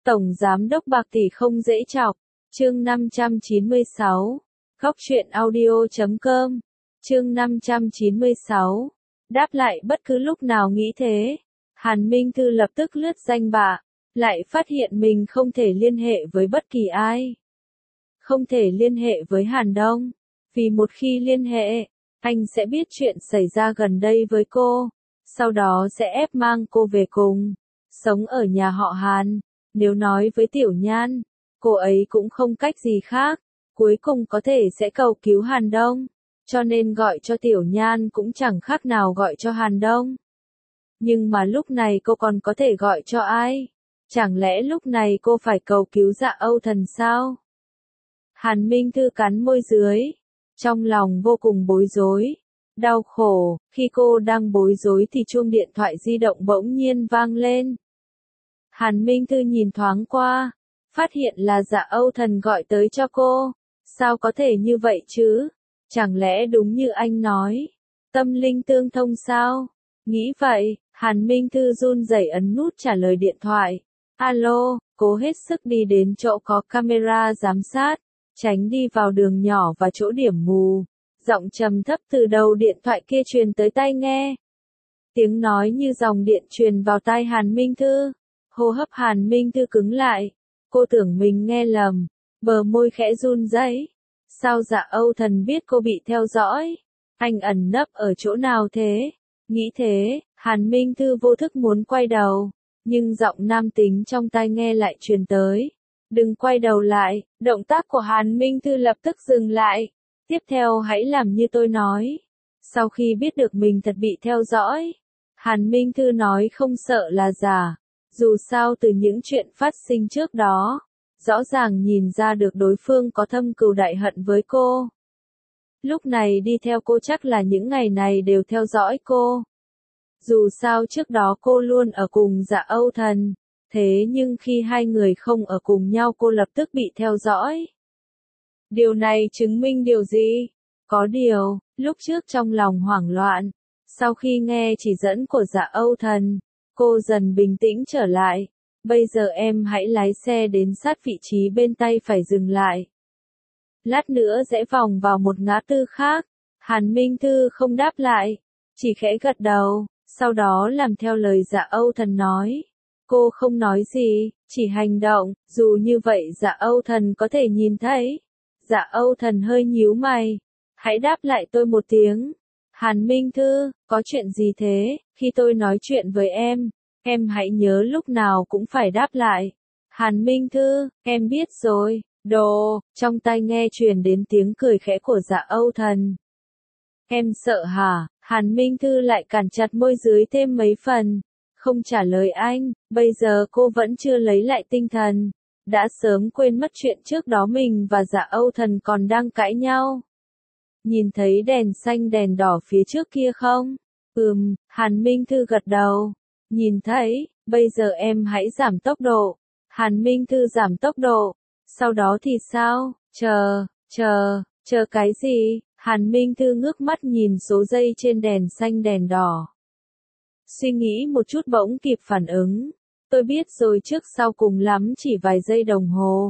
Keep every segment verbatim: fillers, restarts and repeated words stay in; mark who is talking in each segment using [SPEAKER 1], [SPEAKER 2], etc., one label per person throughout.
[SPEAKER 1] Tổng Giám đốc bạc tỷ không dễ chọc. Chương năm trăm chín mươi sáu. Góc truyện audio chấm com. Chương năm trăm chín mươi sáu. Đáp lại bất cứ lúc nào nghĩ thế. Hàn Minh Thư lập tức lướt danh bạ, lại phát hiện mình không thể liên hệ với bất kỳ ai. Không thể liên hệ với Hàn Đông, vì một khi liên hệ, anh sẽ biết chuyện xảy ra gần đây với cô, sau đó sẽ ép mang cô về cùng, sống ở nhà họ Hàn. Nếu nói với Tiểu Nhan, cô ấy cũng không cách gì khác, cuối cùng có thể sẽ cầu cứu Hàn Đông, cho nên gọi cho Tiểu Nhan cũng chẳng khác nào gọi cho Hàn Đông. Nhưng mà lúc này cô còn có thể gọi cho ai? Chẳng lẽ lúc này cô phải cầu cứu Dạ Âu Thần sao? Hàn Minh Thư cắn môi dưới, trong lòng vô cùng bối rối, đau khổ. Khi cô đang bối rối thì chuông điện thoại di động bỗng nhiên vang lên. Hàn Minh Thư nhìn thoáng qua, phát hiện là Dạ Âu Thần gọi tới cho cô. Sao có thể như vậy chứ? Chẳng lẽ đúng như anh nói, tâm linh tương thông sao? Nghĩ vậy, Hàn Minh Thư run rẩy ấn nút trả lời điện thoại. Alo, cố hết sức đi đến chỗ có camera giám sát, tránh đi vào đường nhỏ và chỗ điểm mù. Giọng trầm thấp từ đầu điện thoại kia truyền tới tai nghe. Tiếng nói như dòng điện truyền vào tai Hàn Minh Thư. Hô hấp Hàn Minh Thư cứng lại. Cô tưởng mình nghe lầm, bờ môi khẽ run rẩy. Sao Dạ Âu Thần biết cô bị theo dõi? Anh ẩn nấp ở chỗ nào thế? Nghĩ thế, Hàn Minh Thư vô thức muốn quay đầu, nhưng giọng nam tính trong tai nghe lại truyền tới. Đừng quay đầu lại. Động tác của Hàn Minh Thư lập tức dừng lại. Tiếp theo hãy làm như tôi nói. Sau khi biết được mình thật bị theo dõi, Hàn Minh Thư nói không sợ là giả. Dù sao từ những chuyện phát sinh trước đó, rõ ràng nhìn ra được đối phương có thâm cừu đại hận với cô. Lúc này đi theo cô chắc là những ngày này đều theo dõi cô. Dù sao trước đó cô luôn ở cùng Dạ Âu Thần, thế nhưng khi hai người không ở cùng nhau cô lập tức bị theo dõi. Điều này chứng minh điều gì? Có điều, lúc trước trong lòng hoảng loạn, sau khi nghe chỉ dẫn của Dạ Âu Thần, cô dần bình tĩnh trở lại. Bây giờ em hãy lái xe đến sát vị trí bên tay phải dừng lại. Lát nữa rẽ vòng vào một ngã tư khác. Hàn Minh Thư không đáp lại, chỉ khẽ gật đầu, sau đó làm theo lời Dạ Âu Thần nói. Cô không nói gì, chỉ hành động, dù như vậy Dạ Âu Thần có thể nhìn thấy. Dạ Âu Thần hơi nhíu mày. Hãy đáp lại tôi một tiếng. Hàn Minh Thư, có chuyện gì thế? Khi tôi nói chuyện với em, em hãy nhớ lúc nào cũng phải đáp lại. Hàn Minh Thư, em biết rồi. Đồ, trong tai nghe truyền đến tiếng cười khẽ của Dạ Âu Thần. Em sợ hả? Hàn Minh Thư lại cản chặt môi dưới thêm mấy phần, không trả lời anh. Bây giờ cô vẫn chưa lấy lại tinh thần, đã sớm quên mất chuyện trước đó mình và Dạ Âu Thần còn đang cãi nhau. Nhìn thấy đèn xanh đèn đỏ phía trước kia không? Ừm, Hàn Minh Thư gật đầu. Nhìn thấy. Bây giờ em hãy giảm tốc độ. Hàn Minh Thư giảm tốc độ. Sau đó thì sao? Chờ, chờ, chờ cái gì? Hàn Minh Thư ngước mắt nhìn số giây trên đèn xanh đèn đỏ. Suy nghĩ một chút bỗng kịp phản ứng. Tôi biết rồi, trước sau cùng lắm chỉ vài giây đồng hồ.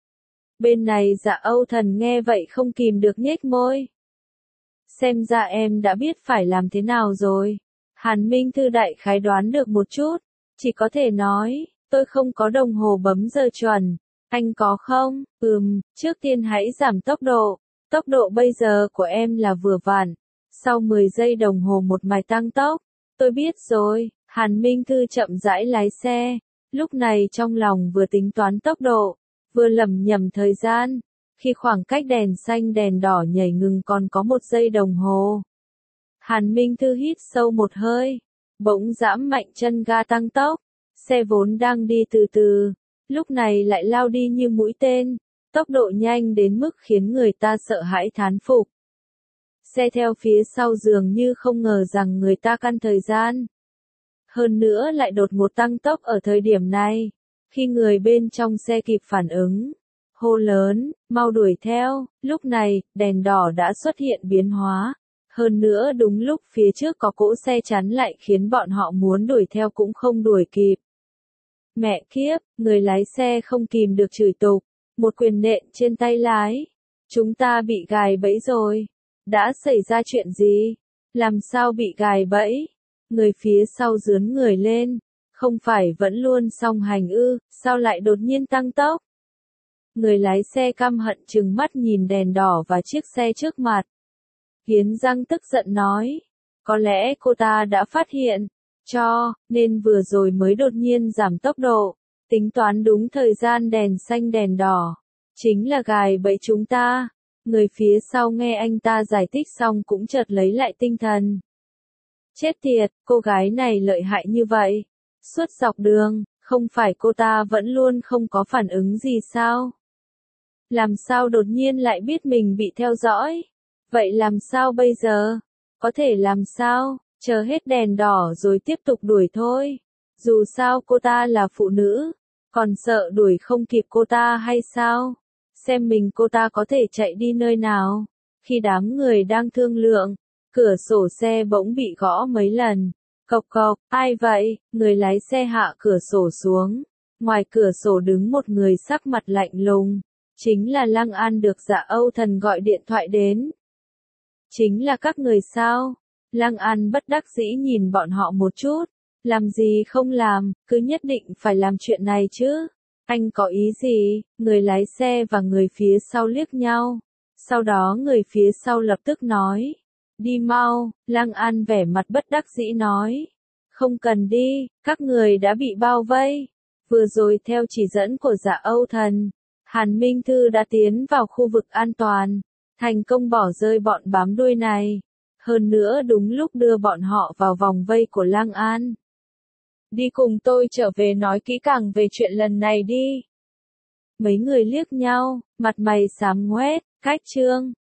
[SPEAKER 1] Bên này Dạ Âu Thần nghe vậy không kìm được nhếch môi. Xem ra em đã biết phải làm thế nào rồi. Hàn Minh Thư đại khái đoán được một chút, chỉ có thể nói, tôi không có đồng hồ bấm giờ chuẩn. Anh có không? Ừm, trước tiên hãy giảm tốc độ. Tốc độ bây giờ của em là vừa vặn. Sau mười giây đồng hồ một mạch tăng tốc. Tôi biết rồi. Hàn Minh Thư chậm rãi lái xe. Lúc này trong lòng vừa tính toán tốc độ, vừa lẩm nhẩm thời gian. Khi khoảng cách đèn xanh đèn đỏ nhảy ngừng còn có một giây đồng hồ. Hàn Minh Thư hít sâu một hơi, bỗng giãm mạnh chân ga tăng tốc. Xe vốn đang đi từ từ, lúc này lại lao đi như mũi tên, tốc độ nhanh đến mức khiến người ta sợ hãi thán phục. Xe theo phía sau dường như không ngờ rằng người ta căn thời gian. Hơn nữa lại đột ngột tăng tốc ở thời điểm này. Khi người bên trong xe kịp phản ứng, hô lớn, mau đuổi theo. Lúc này, đèn đỏ đã xuất hiện biến hóa. Hơn nữa đúng lúc phía trước có cỗ xe chắn lại khiến bọn họ muốn đuổi theo cũng không đuổi kịp. Mẹ kiếp, người lái xe không kìm được chửi tục, một quyền nện trên tay lái. Chúng ta bị gài bẫy rồi. Đã xảy ra chuyện gì? Làm sao bị gài bẫy? Người phía sau rướn người lên. Không phải vẫn luôn song hành ư, sao lại đột nhiên tăng tốc? Người lái xe căm hận trừng mắt nhìn đèn đỏ và chiếc xe trước mặt. Kiến răng tức giận nói. Có lẽ cô ta đã phát hiện, cho, nên vừa rồi mới đột nhiên giảm tốc độ. Tính toán đúng thời gian đèn xanh đèn đỏ. Chính là gài bẫy chúng ta. Người phía sau nghe anh ta giải thích xong cũng chợt lấy lại tinh thần. Chết tiệt, cô gái này lợi hại như vậy. Suốt dọc đường, không phải cô ta vẫn luôn không có phản ứng gì sao? Làm sao đột nhiên lại biết mình bị theo dõi? Vậy làm sao bây giờ? Có thể làm sao? Chờ hết đèn đỏ rồi tiếp tục đuổi thôi. Dù sao cô ta là phụ nữ. Còn sợ đuổi không kịp cô ta hay sao? Xem mình cô ta có thể chạy đi nơi nào. Khi đám người đang thương lượng, cửa sổ xe bỗng bị gõ mấy lần. Cộc cộc, ai vậy? Người lái xe hạ cửa sổ xuống. Ngoài cửa sổ đứng một người sắc mặt lạnh lùng. Chính là Lăng An được Dạ Âu Thần gọi điện thoại đến. Chính là các người sao? Lăng An bất đắc dĩ nhìn bọn họ một chút. Làm gì không làm, cứ nhất định phải làm chuyện này chứ. Anh có ý gì? Người lái xe và người phía sau liếc nhau. Sau đó người phía sau lập tức nói. Đi mau, Lăng An vẻ mặt bất đắc dĩ nói. Không cần đi, các người đã bị bao vây. Vừa rồi theo chỉ dẫn của Dạ Âu Thần, Hàn Minh Thư đã tiến vào khu vực an toàn, thành công bỏ rơi bọn bám đuôi này. Hơn nữa đúng lúc đưa bọn họ vào vòng vây của Lăng An. Đi cùng tôi trở về nói kỹ càng về chuyện lần này đi. Mấy người liếc nhau, mặt mày xám ngoét, cách chương.